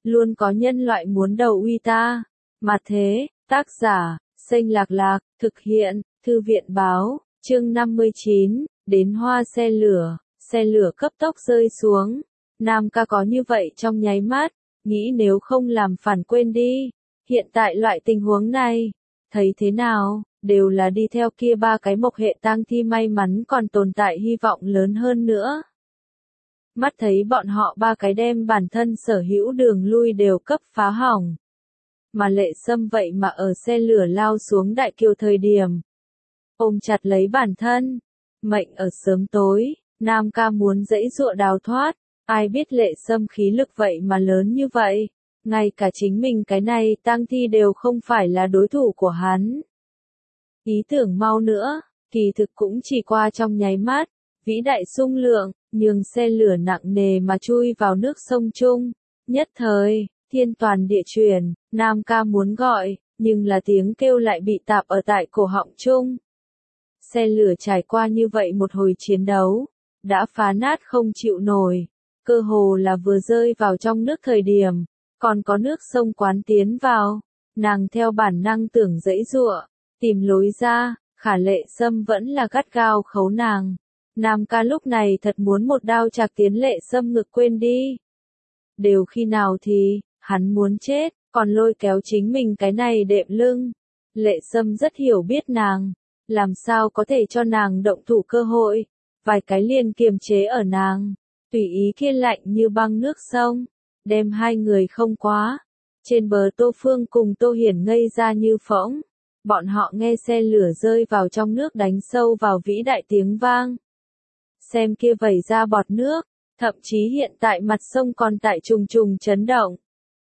luôn có nhân loại muốn đầu uy ta. Mà thế, tác giả, Xanh Lạc Lạc, thực hiện, Thư viện báo, chương 59, đến hoa xe lửa cấp tốc rơi xuống. Nam ca có như vậy trong nháy mắt, nghĩ nếu không làm phản quên đi. Hiện tại loại tình huống này, thấy thế nào, đều là đi theo kia ba cái mộc hệ tang thi may mắn còn tồn tại hy vọng lớn hơn nữa. Mắt thấy bọn họ ba cái đem bản thân sở hữu đường lui đều cấp phá hỏng. Mà Lệ Sâm vậy mà ở xe lửa lao xuống đại kiều thời điểm. Ôm chặt lấy bản thân, mệnh ở sớm tối, Nam ca muốn giãy giụa đào thoát, ai biết Lệ Sâm khí lực vậy mà lớn như vậy, ngay cả chính mình cái này tang thi đều không phải là đối thủ của hắn. Ý tưởng mau nữa, kỳ thực cũng chỉ qua trong nháy mắt, vĩ đại xung lượng, nhường xe lửa nặng nề mà chui vào nước sông chung. Nhất thời, thiên toàn địa chuyển, Nam ca muốn gọi, nhưng là tiếng kêu lại bị tạp ở tại cổ họng chung. Xe lửa trải qua như vậy một hồi chiến đấu, đã phá nát không chịu nổi, cơ hồ là vừa rơi vào trong nước thời điểm, còn có nước sông quán tiến vào, nàng theo bản năng tưởng giãy giụa, tìm lối ra, khả Lệ Sâm vẫn là gắt gao khấu nàng. Nam ca lúc này thật muốn một đao chạc tiến Lệ Sâm ngực quên đi. Đều khi nào thì, hắn muốn chết, còn lôi kéo chính mình cái này đệm lưng. Lệ Sâm rất hiểu biết nàng, làm sao có thể cho nàng động thủ cơ hội, vài cái liền kiềm chế ở nàng, tùy ý kia lạnh như băng nước sông, đem hai người không quá. Trên bờ Tô Phương cùng Tô Hiển ngây ra như phỗng, bọn họ nghe xe lửa rơi vào trong nước đánh sâu vào vĩ đại tiếng vang. Xem kia vẩy ra bọt nước, thậm chí hiện tại mặt sông còn tại trùng trùng chấn động.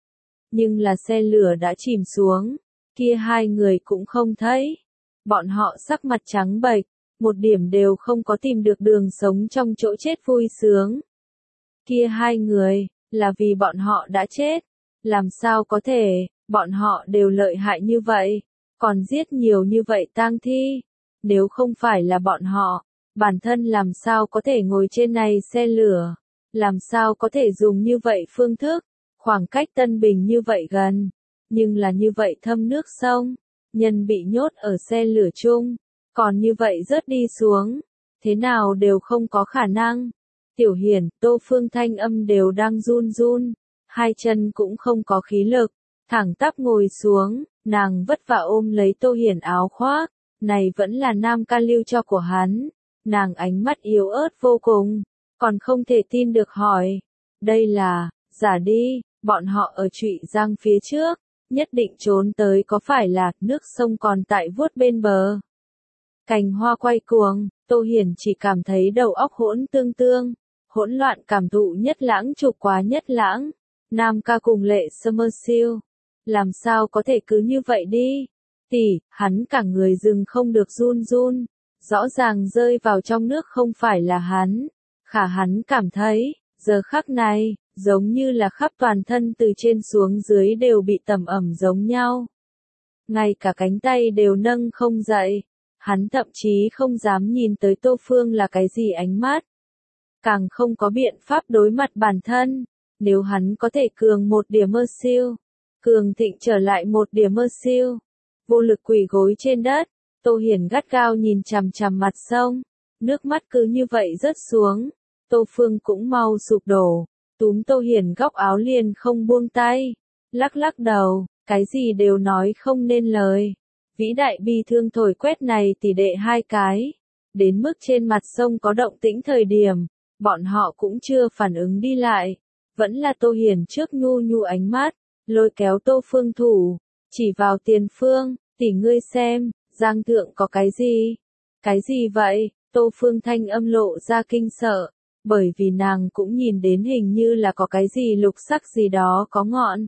Nhưng là xe lửa đã chìm xuống, kia hai người cũng không thấy. Bọn họ sắc mặt trắng bệch, một điểm đều không có tìm được đường sống trong chỗ chết vui sướng. Kia hai người, là vì bọn họ đã chết. Làm sao có thể, bọn họ đều lợi hại như vậy, còn giết nhiều như vậy tang thi. Nếu không phải là bọn họ, bản thân làm sao có thể ngồi trên này xe lửa, làm sao có thể dùng như vậy phương thức, khoảng cách Tân Bình như vậy gần, nhưng là như vậy thâm nước sông, nhân bị nhốt ở xe lửa chung, còn như vậy rớt đi xuống, thế nào đều không có khả năng. Tiểu Hiển, Tô Phương thanh âm đều đang run run, hai chân cũng không có khí lực, thẳng tắp ngồi xuống, nàng vất vả ôm lấy Tô Hiển áo khoác, này vẫn là Nam ca lưu cho của hắn. Nàng ánh mắt yếu ớt vô cùng, còn không thể tin được hỏi, đây là, giả đi, bọn họ ở Trụy Giang phía trước, nhất định trốn tới có phải là nước sông còn tại vuốt bên bờ. Cành hoa quay cuồng, Tô Hiển chỉ cảm thấy đầu óc hỗn tương, hỗn loạn cảm thụ nhất lãng trục quá nhất lãng. Nam ca cùng Lệ Sâm siêu, làm sao có thể cứ như vậy đi, tỷ, hắn cả người dừng không được run run. Rõ ràng rơi vào trong nước không phải là hắn, khả hắn cảm thấy, giờ khắc này, giống như là khắp toàn thân từ trên xuống dưới đều bị tẩm ẩm giống nhau. Ngay cả cánh tay đều nâng không dậy, hắn thậm chí không dám nhìn tới Tô Phương là cái gì ánh mắt. Càng không có biện pháp đối mặt bản thân, nếu hắn có thể cường một điểm mơ siêu, cường thịnh trở lại một điểm mơ siêu, vô lực quỳ gối trên đất. Tô Hiển gắt gao nhìn chằm chằm mặt sông, nước mắt cứ như vậy rớt xuống, Tô Phương cũng mau sụp đổ, túm Tô Hiển góc áo liền không buông tay, lắc lắc đầu, cái gì đều nói không nên lời. Vĩ đại bi thương thổi quét này tỷ đệ hai cái, đến mức trên mặt sông có động tĩnh thời điểm, bọn họ cũng chưa phản ứng đi lại, vẫn là Tô Hiển trước nhu nhu ánh mắt, lôi kéo Tô Phương thủ, chỉ vào tiền phương, tỷ ngươi xem. Giang thượng có cái gì? Cái gì vậy? Tô Phương thanh âm lộ ra kinh sợ, bởi vì nàng cũng nhìn đến hình như là có cái gì lục sắc gì đó có ngọn.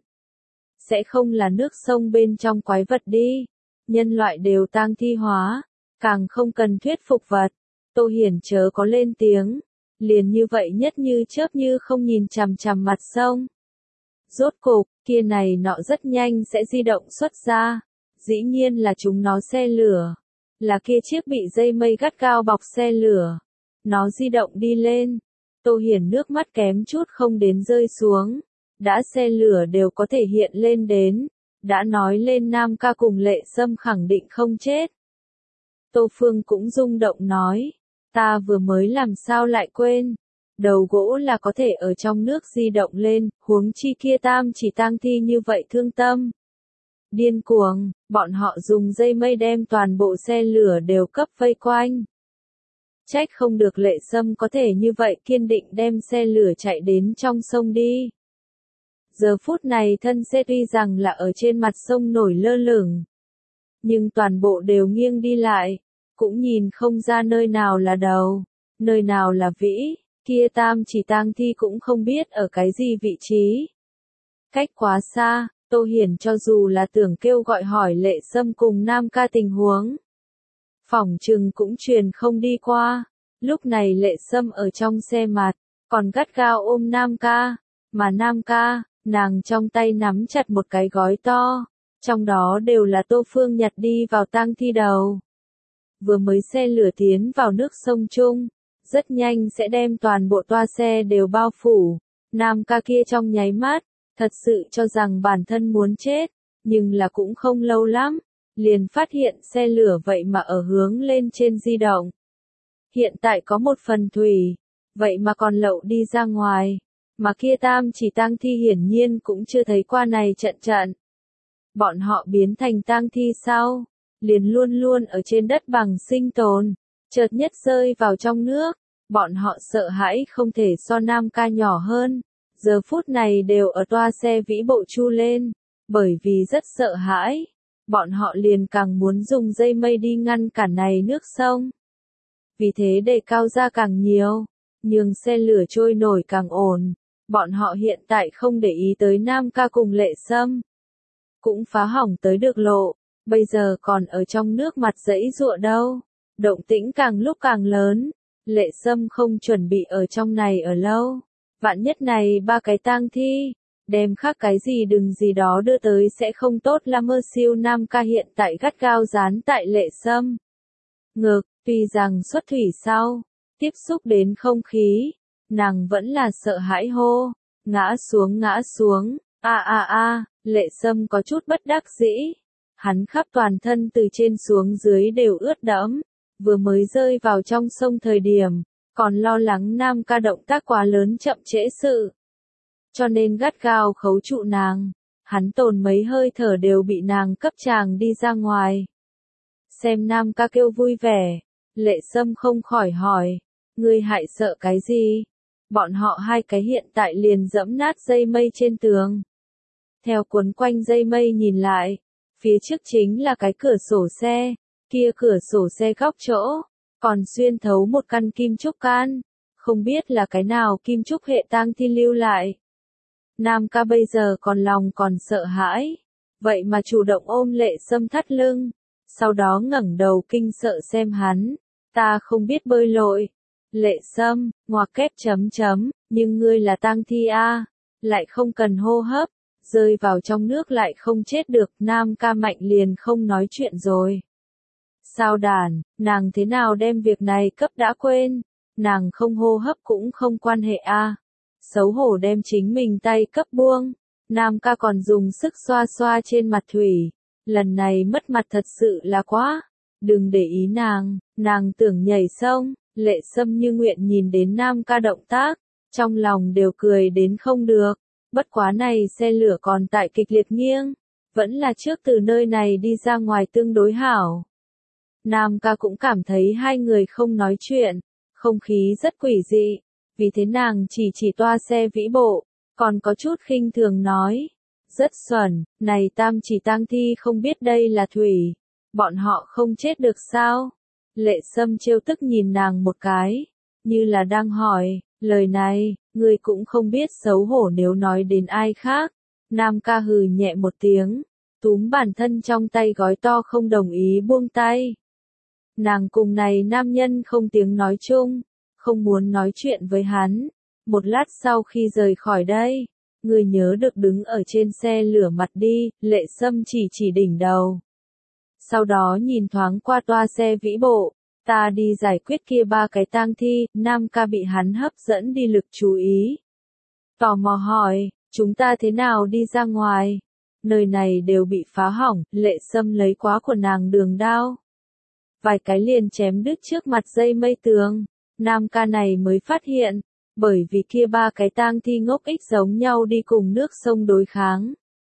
Sẽ không là nước sông bên trong quái vật đi. Nhân loại đều tang thi hóa, càng không cần thuyết phục vật. Tô Hiển chớ có lên tiếng, liền như vậy nhất như chớp như không nhìn chằm chằm mặt sông. Rốt cục, kia này nọ rất nhanh sẽ di động xuất ra. Dĩ nhiên là chúng nó xe lửa, là kia chiếc bị dây mây gắt gao bọc xe lửa. Nó di động đi lên, Tô Hiển nước mắt kém chút không đến rơi xuống, đã xe lửa đều có thể hiện lên đến, đã nói lên Nam ca cùng Lệ Sâm khẳng định không chết. Tô Phương cũng rung động nói, ta vừa mới làm sao lại quên, đầu gỗ là có thể ở trong nước di động lên, huống chi kia tam chỉ tang thi như vậy thương tâm. Điên cuồng, bọn họ dùng dây mây đem toàn bộ xe lửa đều cấp vây quanh. Trách không được Lệ Sâm có thể như vậy kiên định đem xe lửa chạy đến trong sông đi. Giờ phút này thân xe tuy rằng là ở trên mặt sông nổi lơ lửng, nhưng toàn bộ đều nghiêng đi lại, cũng nhìn không ra nơi nào là đầu, nơi nào là vĩ, kia tam chỉ tang thi cũng không biết ở cái gì vị trí. Cách quá xa, Tô Hiển cho dù là tưởng kêu gọi hỏi Lệ Sâm cùng Nam ca tình huống, phỏng chừng cũng truyền không đi qua. Lúc này Lệ Sâm ở trong xe mặt, còn gắt gao ôm Nam ca, mà Nam ca, nàng trong tay nắm chặt một cái gói to, trong đó đều là Tô Phương nhặt đi vào tang thi đầu. Vừa mới xe lửa tiến vào nước sông chung, rất nhanh sẽ đem toàn bộ toa xe đều bao phủ. Nam ca kia trong nháy mắt, thật sự cho rằng bản thân muốn chết, nhưng là cũng không lâu lắm, liền phát hiện xe lửa vậy mà ở hướng lên trên di động. Hiện tại có một phần thủy, vậy mà còn lậu đi ra ngoài, mà kia tam chỉ tang thi hiển nhiên cũng chưa thấy qua này trận trận. Bọn họ biến thành tang thi sao? Liền luôn luôn ở trên đất bằng sinh tồn, chợt nhất rơi vào trong nước, bọn họ sợ hãi không thể so Nam ca nhỏ hơn, giờ phút này đều ở toa xe vĩ bộ chu lên, bởi vì rất sợ hãi, bọn họ liền càng muốn dùng dây mây đi ngăn cản này nước sông. Vì thế đề cao ra càng nhiều, nhường xe lửa trôi nổi càng ổn, bọn họ hiện tại không để ý tới Nam ca cùng Lệ Sâm, cũng phá hỏng tới được lộ. Bây giờ còn ở trong nước mặt giãy giụa đâu, động tĩnh càng lúc càng lớn, Lệ Sâm không chuẩn bị ở trong này ở lâu, vạn nhất này ba cái tang thi, đem khác cái gì đừng gì đó đưa tới sẽ không tốt là mơ siêu Nam ca hiện tại gắt gao dán tại Lệ Sâm. Ngực, tuy rằng xuất thủy sau, tiếp xúc đến không khí, nàng vẫn là sợ hãi hô, ngã xuống, Lệ Sâm có chút bất đắc dĩ. Hắn khắp toàn thân từ trên xuống dưới đều ướt đẫm, vừa mới rơi vào trong sông thời điểm, còn lo lắng Nam ca động tác quá lớn chậm trễ sự. Cho nên gắt gao khấu trụ nàng, hắn tồn mấy hơi thở đều bị nàng cấp tràng đi ra ngoài. Xem Nam ca kêu vui vẻ, Lệ Sâm không khỏi hỏi, ngươi hại sợ cái gì? Bọn họ hai cái hiện tại liền dẫm nát dây mây trên tường. Theo cuốn quanh dây mây nhìn lại, phía trước chính là cái cửa sổ xe, kia cửa sổ xe góc chỗ, còn xuyên thấu một căn kim trúc can, không biết là cái nào kim trúc hệ tang thi lưu lại. Nam ca bây giờ lòng còn sợ hãi, vậy mà chủ động ôm Lệ Sâm thắt lưng, sau đó ngẩng đầu kinh sợ xem hắn, ta không biết bơi lội. Lệ Sâm, ngoặc kép chấm chấm, nhưng ngươi là tang thi a, lại không cần hô hấp. Rơi vào trong nước lại không chết được, Nam ca mạnh liền không nói chuyện rồi. Sao đàn, nàng thế nào đem việc này cấp đã quên, nàng không hô hấp cũng không quan hệ a. Xấu hổ đem chính mình tay cấp buông, Nam ca còn dùng sức xoa xoa trên mặt thủy, lần này mất mặt thật sự là quá, đừng để ý nàng tưởng nhảy sông, Lệ Sâm như nguyện nhìn đến Nam ca động tác, trong lòng đều cười đến không được. Bất quá này xe lửa còn tại kịch liệt nghiêng, vẫn là trước từ nơi này đi ra ngoài tương đối hảo. Nam ca cũng cảm thấy hai người không nói chuyện, không khí rất quỷ dị, vì thế nàng chỉ toa xe vĩ bộ, còn có chút khinh thường nói, rất xuẩn, này tam chỉ tang thi không biết đây là thủy, bọn họ không chết được sao? Lệ Sâm trêu tức nhìn nàng một cái, như là đang hỏi, lời này, ngươi cũng không biết xấu hổ nếu nói đến ai khác. Nam ca hừ nhẹ một tiếng, túm bản thân trong tay gói to không đồng ý buông tay. Nàng cùng này nam nhân không tiếng nói chung, không muốn nói chuyện với hắn. Một lát sau khi rời khỏi đây, người nhớ được đứng ở trên xe lửa mặt đi, Lệ Sâm chỉ đỉnh đầu. Sau đó nhìn thoáng qua toa xe vĩ bộ, ta đi giải quyết kia ba cái tang thi, Nam ca bị hắn hấp dẫn đi lực chú ý. Tò mò hỏi, chúng ta thế nào đi ra ngoài? Nơi này đều bị phá hỏng, Lệ Sâm lấy quá của nàng đường đao. Vài cái liền chém đứt trước mặt dây mây tường. Nam ca này mới phát hiện, bởi vì kia ba cái tang thi ngốc ích giống nhau đi cùng nước sông đối kháng.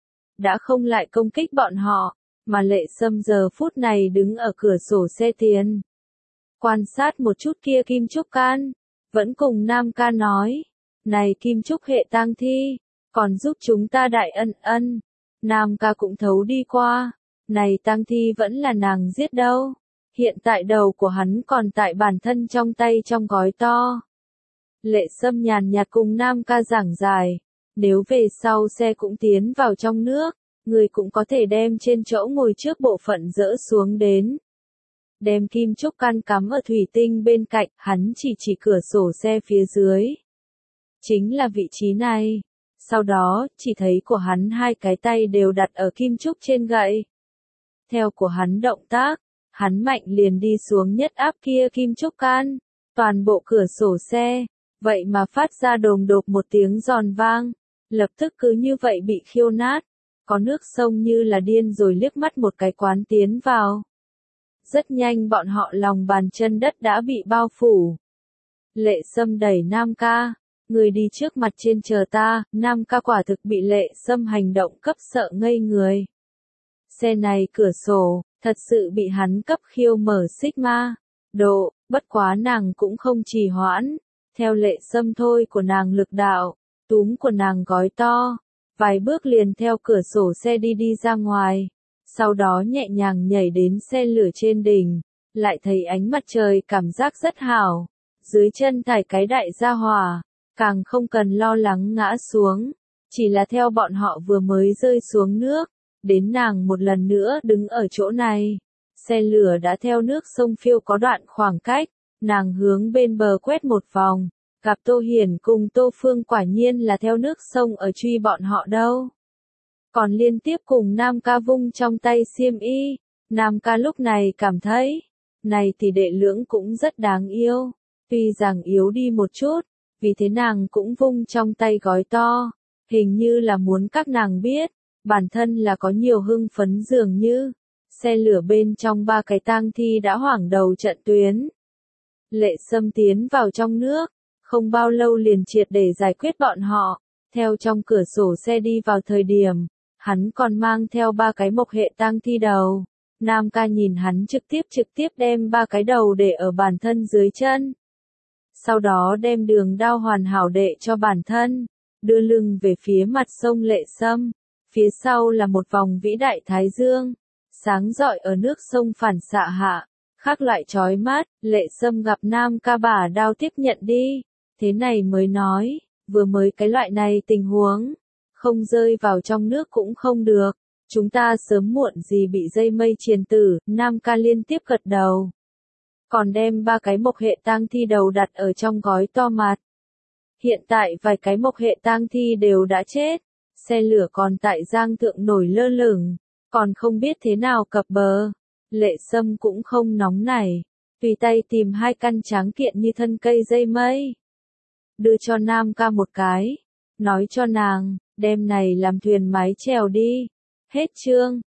Đã không lại công kích bọn họ, mà Lệ Sâm giờ phút này đứng ở cửa sổ xe tiền. Quan sát một chút kia kim trúc can, vẫn cùng Nam ca nói, này kim trúc hệ tang thi, còn giúp chúng ta đại ân ân. Nam ca cũng thấu đi qua, này tang thi vẫn là nàng giết đâu. Hiện tại đầu của hắn còn tại bản thân trong tay trong gói to. Lệ Sâm nhàn nhạt cùng Nam ca giảng giải, nếu về sau xe cũng tiến vào trong nước, người cũng có thể đem trên chỗ ngồi trước bộ phận dỡ xuống đến. Đem kim trúc can cắm ở thủy tinh bên cạnh, hắn chỉ cửa sổ xe phía dưới. Chính là vị trí này. Sau đó, chỉ thấy của hắn hai cái tay đều đặt ở kim trúc trên gậy. Theo của hắn động tác, hắn mạnh liền đi xuống nhất áp kia kim trúc can, toàn bộ cửa sổ xe, vậy mà phát ra đồm đột một tiếng giòn vang, lập tức cứ như vậy bị khiêu nát, có nước sông như là điên rồi liếc mắt một cái quán tiến vào. Rất nhanh bọn họ lòng bàn chân đất đã bị bao phủ. Lệ Sâm đẩy Nam ca, người đi trước mặt trên chờ ta, Nam ca quả thực bị Lệ Sâm hành động cấp sợ ngây người. Xe này cửa sổ, thật sự bị hắn cấp khiêu mở Sigma. Độ, bất quá nàng cũng không trì hoãn. Theo Lệ Sâm thôi của nàng lực đạo, túm của nàng gói to. Vài bước liền theo cửa sổ xe đi ra ngoài. Sau đó nhẹ nhàng nhảy đến xe lửa trên đỉnh. Lại thấy ánh mặt trời cảm giác rất hảo. Dưới chân thải cái đại gia hỏa. Càng không cần lo lắng ngã xuống. Chỉ là theo bọn họ vừa mới rơi xuống nước. Đến nàng một lần nữa đứng ở chỗ này. Xe lửa đã theo nước sông phiêu có đoạn khoảng cách. Nàng hướng bên bờ quét một vòng. Gặp Tô Hiển cùng Tô Phương quả nhiên là theo nước sông ở truy bọn họ đâu. Còn liên tiếp cùng Nam ca vung trong tay xiêm y. Nam ca lúc này cảm thấy, này thì đệ lưỡng cũng rất đáng yêu. Tuy rằng yếu đi một chút, vì thế nàng cũng vung trong tay gói to. Hình như là muốn các nàng biết, bản thân là có nhiều hưng phấn dường như. Xe lửa bên trong ba cái tang thi đã hoảng đầu trận tuyến. Lệ Sâm tiến vào trong nước, không bao lâu liền triệt để giải quyết bọn họ. Theo trong cửa sổ xe đi vào thời điểm, hắn còn mang theo ba cái mộc hệ tang thi đầu. Nam ca nhìn hắn trực tiếp đem ba cái đầu để ở bản thân dưới chân. Sau đó đem đường đao hoàn hảo đệ cho bản thân, đưa lưng về phía mặt sông Lệ Sâm. Phía sau là một vòng vĩ đại thái dương, sáng rọi ở nước sông phản xạ hạ, khác loại chói mắt. Lệ Sâm gặp Nam ca bả đao tiếp nhận đi, thế này mới nói, vừa mới cái loại này tình huống, không rơi vào trong nước cũng không được, chúng ta sớm muộn gì bị dây mây triền tử. Nam ca liên tiếp gật đầu, còn đem ba cái mộc hệ tang thi đầu đặt ở trong gói to mặt. Hiện tại vài cái mộc hệ tang thi đều đã chết, xe lửa còn tại giang thượng nổi lơ lửng, còn không biết thế nào cập bờ. Lệ Sâm cũng không nóng nảy, tùy tay tìm hai căn tráng kiện như thân cây dây mây, đưa cho Nam ca một cái, nói cho nàng, đem này làm thuyền mái chèo đi. Hết chương.